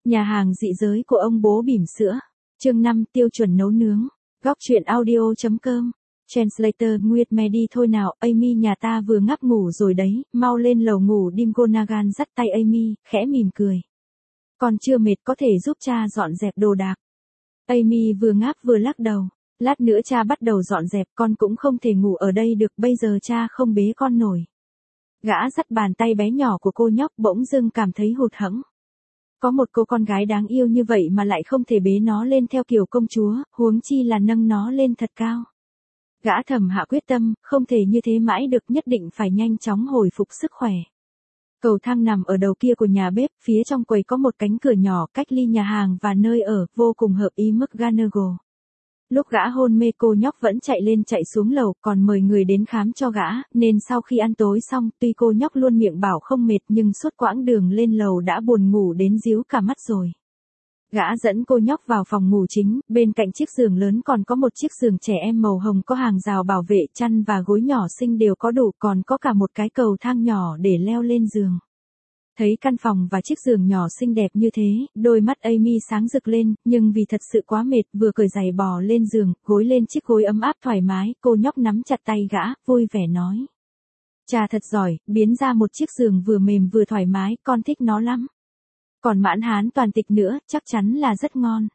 Nhà hàng dị giới của ông bố bỉm sữa. Chương 5 tiêu chuẩn nấu nướng. Góc truyện audio.com. Translator Nguyệt mẹ đi thôi nào, Amy nhà ta vừa ngáp ngủ rồi đấy, mau lên lầu ngủ. Dimgonagan dắt tay Amy, khẽ mỉm cười. Còn chưa mệt, có thể giúp cha dọn dẹp đồ đạc. Amy vừa ngáp vừa lắc đầu. Lát nữa cha bắt đầu dọn dẹp, con cũng không thể ngủ ở đây được, bây giờ cha không bế con nổi. Gã dắt bàn tay bé nhỏ của cô nhóc, bỗng dưng cảm thấy hụt hẫng. Có một cô con gái đáng yêu như vậy mà lại không thể bế nó lên theo kiểu công chúa, huống chi là nâng nó lên thật cao. Gã thầm hạ quyết tâm, không thể như thế mãi được, nhất định phải nhanh chóng hồi phục sức khỏe. Cầu thang nằm ở đầu kia của nhà bếp, phía trong quầy có một cánh cửa nhỏ cách ly nhà hàng và nơi ở, vô cùng hợp ý McGonagall. Lúc gã hôn mê cô nhóc vẫn chạy lên chạy xuống lầu, còn mời người đến khám cho gã, nên sau khi ăn tối xong, tuy cô nhóc luôn miệng bảo không mệt nhưng suốt quãng đường lên lầu đã buồn ngủ đến díu cả mắt rồi. Gã dẫn cô nhóc vào phòng ngủ chính, bên cạnh chiếc giường lớn còn có một chiếc giường trẻ em màu hồng có hàng rào bảo vệ, chăn và gối nhỏ xinh đều có đủ, còn có cả một cái cầu thang nhỏ để leo lên giường. Thấy căn phòng và chiếc giường nhỏ xinh đẹp như thế, đôi mắt Amy sáng rực lên, nhưng vì thật sự quá mệt, vừa cởi giày bò lên giường, gối lên chiếc gối ấm áp thoải mái, cô nhóc nắm chặt tay gã, vui vẻ nói. Cha thật giỏi, biến ra một chiếc giường vừa mềm vừa thoải mái, con thích nó lắm. Còn mãn hán toàn tịch nữa, chắc chắn là rất ngon.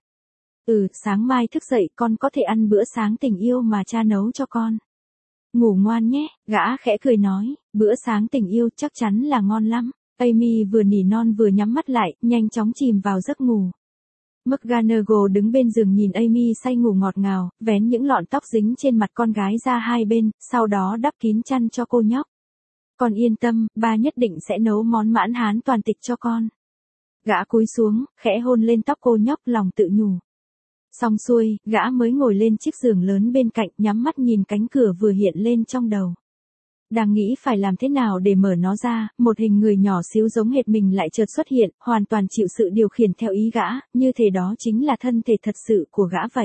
Sáng mai thức dậy con có thể ăn bữa sáng tình yêu mà cha nấu cho con. Ngủ ngoan nhé, gã khẽ cười nói, bữa sáng tình yêu chắc chắn là ngon lắm. Amy vừa nỉ non vừa nhắm mắt lại, nhanh chóng chìm vào giấc ngủ. McGonagall đứng bên giường nhìn Amy say ngủ ngọt ngào, vén những lọn tóc dính trên mặt con gái ra hai bên, sau đó đắp kín chăn cho cô nhóc. Con yên tâm, ba nhất định sẽ nấu món mãn hán toàn tịch cho con. Gã cúi xuống, khẽ hôn lên tóc cô nhóc, lòng tự nhủ. Xong xuôi, gã mới ngồi lên chiếc giường lớn bên cạnh, nhắm mắt nhìn cánh cửa vừa hiện lên trong đầu. Đang nghĩ phải làm thế nào để mở nó ra, một hình người nhỏ xíu giống hệt mình lại chợt xuất hiện, hoàn toàn chịu sự điều khiển theo ý gã, như thể đó chính là thân thể thật sự của gã vậy.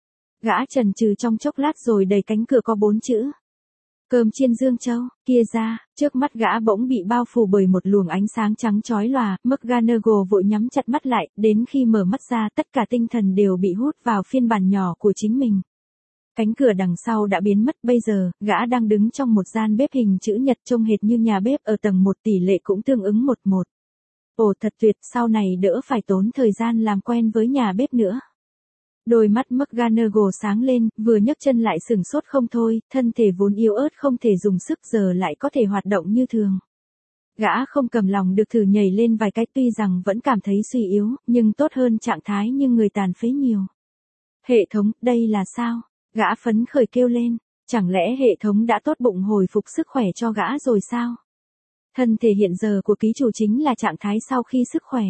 Gã chần chừ trong chốc lát rồi đẩy cánh cửa có 4 chữ. Cơm chiên Dương Châu, kia ra, trước mắt gã bỗng bị bao phủ bởi một luồng ánh sáng trắng chói lòa, McGonagall vội nhắm chặt mắt lại, đến khi mở mắt ra tất cả tinh thần đều bị hút vào phiên bản nhỏ của chính mình. Cánh cửa đằng sau đã biến mất, bây giờ, gã đang đứng trong một gian bếp hình chữ nhật trông hệt như nhà bếp ở tầng 1, tỷ lệ cũng tương ứng 1:1. Ồ thật tuyệt, sau này đỡ phải tốn thời gian làm quen với nhà bếp nữa. Đôi mắt McGonagall sáng lên, vừa nhấc chân lại sửng sốt không thôi, thân thể vốn yếu ớt không thể dùng sức giờ lại có thể hoạt động như thường. Gã không cầm lòng được thử nhảy lên vài cái, tuy rằng vẫn cảm thấy suy yếu, nhưng tốt hơn trạng thái như người tàn phế nhiều. Hệ thống, đây là sao? Gã phấn khởi kêu lên, chẳng lẽ hệ thống đã tốt bụng hồi phục sức khỏe cho gã rồi sao? Thân thể hiện giờ của ký chủ chính là trạng thái sau khi sức khỏe.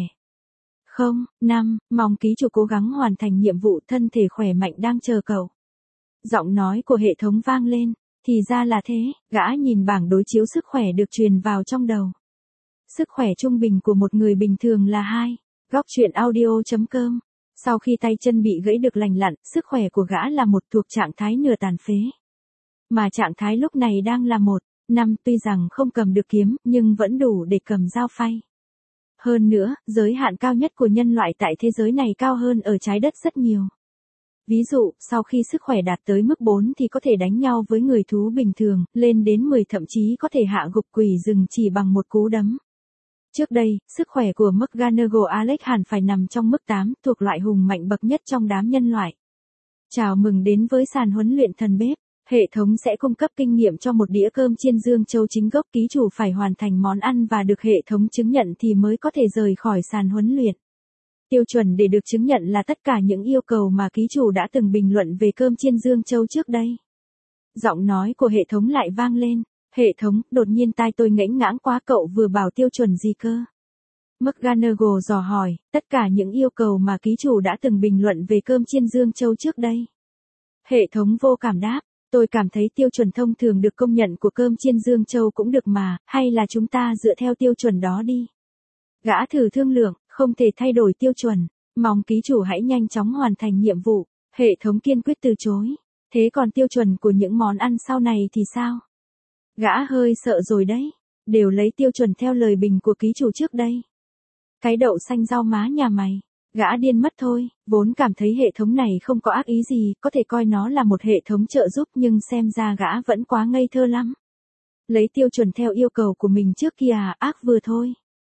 Mong ký chủ cố gắng hoàn thành nhiệm vụ, thân thể khỏe mạnh đang chờ cậu. Giọng nói của hệ thống vang lên, thì ra là thế, gã nhìn bảng đối chiếu sức khỏe được truyền vào trong đầu. Sức khỏe trung bình của một người bình thường là 2. Góc truyện audio.com. Sau khi tay chân bị gãy được lành lặn, sức khỏe của gã là 1, thuộc trạng thái nửa tàn phế. Mà trạng thái lúc này đang là 1:5, tuy rằng không cầm được kiếm, nhưng vẫn đủ để cầm dao phay. Hơn nữa, giới hạn cao nhất của nhân loại tại thế giới này cao hơn ở trái đất rất nhiều. Ví dụ, sau khi sức khỏe đạt tới mức 4 thì có thể đánh nhau với người thú bình thường, lên đến 10 thậm chí có thể hạ gục quỷ rừng chỉ bằng một cú đấm. Trước đây, sức khỏe của McGonagall Alex hẳn phải nằm trong mức 8, thuộc loại hùng mạnh bậc nhất trong đám nhân loại. Chào mừng đến với sàn huấn luyện thần bếp. Hệ thống sẽ cung cấp kinh nghiệm cho một đĩa cơm chiên Dương Châu chính gốc, ký chủ phải hoàn thành món ăn và được hệ thống chứng nhận thì mới có thể rời khỏi sàn huấn luyện. Tiêu chuẩn để được chứng nhận là tất cả những yêu cầu mà ký chủ đã từng bình luận về cơm chiên Dương Châu trước đây. Giọng nói của hệ thống lại vang lên. Hệ thống, đột nhiên tai tôi ngãnh ngãng quá, cậu vừa bảo tiêu chuẩn gì cơ? McGonagall dò hỏi, tất cả những yêu cầu mà ký chủ đã từng bình luận về cơm chiên Dương Châu trước đây. Hệ thống vô cảm đáp, tôi cảm thấy tiêu chuẩn thông thường được công nhận của cơm chiên Dương Châu cũng được mà, hay là chúng ta dựa theo tiêu chuẩn đó đi. Gã thử thương lượng, không thể thay đổi tiêu chuẩn, mong ký chủ hãy nhanh chóng hoàn thành nhiệm vụ. Hệ thống kiên quyết từ chối. Thế còn tiêu chuẩn của những món ăn sau này thì sao? Gã hơi sợ rồi đấy, đều lấy tiêu chuẩn theo lời bình của ký chủ trước đây. Cái đậu xanh rau má nhà mày. Gã điên mất thôi, vốn cảm thấy hệ thống này không có ác ý gì, có thể coi nó là một hệ thống trợ giúp nhưng xem ra gã vẫn quá ngây thơ lắm. Lấy tiêu chuẩn theo yêu cầu của mình trước kia ác vừa thôi.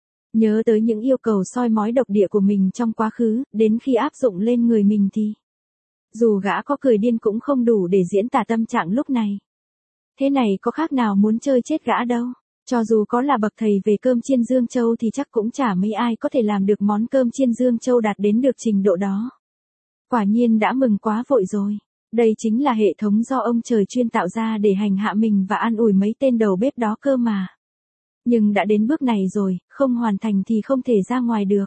Nhớ tới những yêu cầu soi mói độc địa của mình trong quá khứ, đến khi áp dụng lên người mình thì dù gã có cười điên cũng không đủ để diễn tả tâm trạng lúc này. Thế này có khác nào muốn chơi chết gã đâu. Cho dù có là bậc thầy về cơm chiên Dương Châu thì chắc cũng chả mấy ai có thể làm được món cơm chiên Dương Châu đạt đến được trình độ đó. Quả nhiên đã mừng quá vội rồi. Đây chính là hệ thống do ông trời chuyên tạo ra để hành hạ mình và an ủi mấy tên đầu bếp đó cơ mà. Nhưng đã đến bước này rồi, không hoàn thành thì không thể ra ngoài được.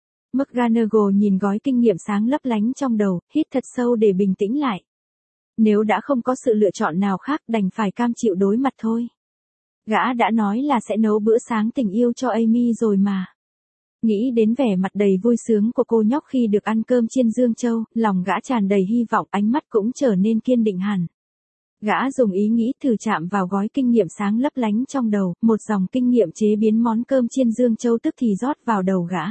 McGonagall nhìn gói kinh nghiệm sáng lấp lánh trong đầu, hít thật sâu để bình tĩnh lại. Nếu đã không có sự lựa chọn nào khác đành phải cam chịu đối mặt thôi. Gã đã nói là sẽ nấu bữa sáng tình yêu cho Amy rồi mà. Nghĩ đến vẻ mặt đầy vui sướng của cô nhóc khi được ăn cơm chiên Dương Châu, lòng gã tràn đầy hy vọng, ánh mắt cũng trở nên kiên định hẳn. Gã dùng ý nghĩ thử chạm vào gói kinh nghiệm sáng lấp lánh trong đầu, một dòng kinh nghiệm chế biến món cơm chiên Dương Châu tức thì rót vào đầu gã.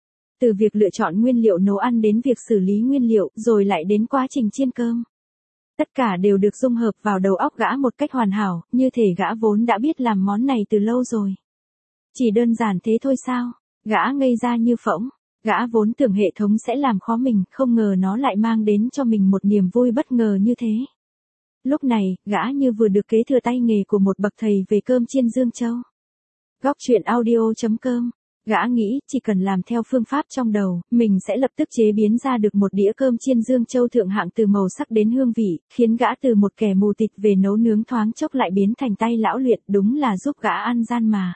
Từ việc lựa chọn nguyên liệu nấu ăn đến việc xử lý nguyên liệu, rồi lại đến quá trình chiên cơm. Tất cả đều được dung hợp vào đầu óc gã một cách hoàn hảo, như thể gã vốn đã biết làm món này từ lâu rồi. Chỉ đơn giản thế thôi sao? Gã ngây ra như phỗng. Gã vốn tưởng hệ thống sẽ làm khó mình, không ngờ nó lại mang đến cho mình một niềm vui bất ngờ như thế. Lúc này, gã như vừa được kế thừa tay nghề của một bậc thầy về cơm chiên Dương Châu. Góc truyện audio.com. Gã nghĩ chỉ cần làm theo phương pháp trong đầu, mình sẽ lập tức chế biến ra được một đĩa cơm chiên Dương Châu thượng hạng từ màu sắc đến hương vị, khiến gã từ một kẻ mù tịt về nấu nướng thoáng chốc lại biến thành tay lão luyện, đúng là giúp gã ăn gian mà.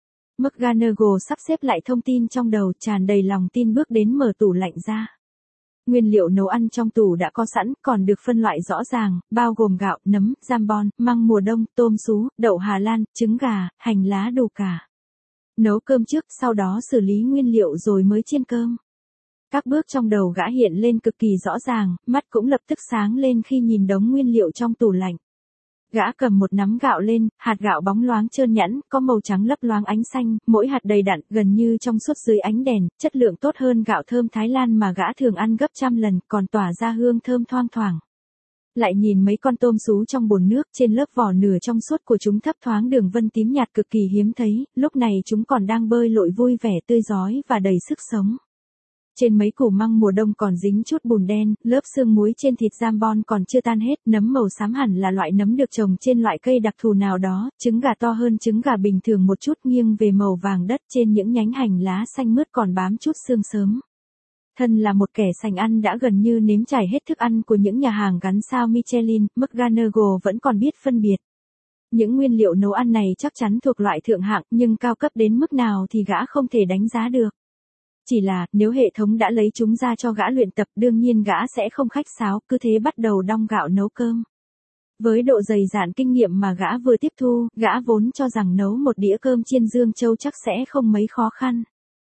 McGonagall sắp xếp lại thông tin trong đầu, tràn đầy lòng tin bước đến mở tủ lạnh ra. Nguyên liệu nấu ăn trong tủ đã có sẵn, còn được phân loại rõ ràng, bao gồm gạo, nấm, jambon, măng mùa đông, tôm sú, đậu Hà Lan, trứng gà, hành lá đủ cả. Nấu cơm trước, sau đó xử lý nguyên liệu rồi mới chiên cơm. Các bước trong đầu gã hiện lên cực kỳ rõ ràng, mắt cũng lập tức sáng lên khi nhìn đống nguyên liệu trong tủ lạnh. Gã cầm một nắm gạo lên, hạt gạo bóng loáng trơn nhẵn, có màu trắng lấp loáng ánh xanh, mỗi hạt đầy đặn, gần như trong suốt dưới ánh đèn, chất lượng tốt hơn gạo thơm Thái Lan mà gã thường ăn gấp trăm lần, còn tỏa ra hương thơm thoang thoảng. Lại nhìn mấy con tôm sú trong bồn nước, trên lớp vỏ nửa trong suốt của chúng thấp thoáng đường vân tím nhạt cực kỳ hiếm thấy, lúc này chúng còn đang bơi lội vui vẻ tươi rói và đầy sức sống. Trên mấy củ măng mùa đông còn dính chút bùn đen, lớp xương muối trên thịt jambon còn chưa tan hết, nấm màu xám hẳn là loại nấm được trồng trên loại cây đặc thù nào đó, trứng gà to hơn trứng gà bình thường một chút nghiêng về màu vàng đất, trên những nhánh hành lá xanh mướt còn bám chút xương sớm. Thân là một kẻ sành ăn đã gần như nếm trải hết thức ăn của những nhà hàng gắn sao Michelin, McGonagall vẫn còn biết phân biệt. Những nguyên liệu nấu ăn này chắc chắn thuộc loại thượng hạng, nhưng cao cấp đến mức nào thì gã không thể đánh giá được. Chỉ là, nếu hệ thống đã lấy chúng ra cho gã luyện tập, đương nhiên gã sẽ không khách sáo, cứ thế bắt đầu đong gạo nấu cơm. Với độ dày dạn kinh nghiệm mà gã vừa tiếp thu, gã vốn cho rằng nấu một đĩa cơm chiên Dương Châu chắc sẽ không mấy khó khăn.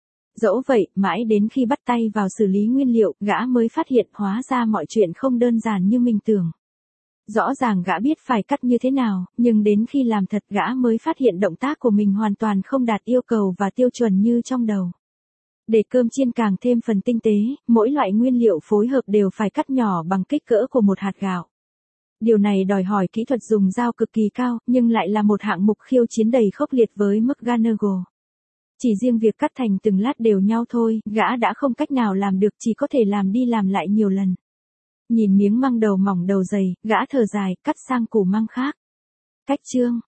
Dẫu vậy, mãi đến khi bắt tay vào xử lý nguyên liệu, gã mới phát hiện hóa ra mọi chuyện không đơn giản như mình tưởng. Rõ ràng gã biết phải cắt như thế nào, nhưng đến khi làm thật gã mới phát hiện động tác của mình hoàn toàn không đạt yêu cầu và tiêu chuẩn như trong đầu. Để cơm chiên càng thêm phần tinh tế, mỗi loại nguyên liệu phối hợp đều phải cắt nhỏ bằng kích cỡ của một hạt gạo. Điều này đòi hỏi kỹ thuật dùng dao cực kỳ cao, nhưng lại là một hạng mục khiêu chiến đầy khốc liệt với McGonagall. Chỉ riêng việc cắt thành từng lát đều nhau thôi, gã đã không cách nào làm được, chỉ có thể làm đi làm lại nhiều lần. Nhìn miếng măng đầu mỏng đầu dày, gã thở dài, cắt sang củ măng khác. Cách chương.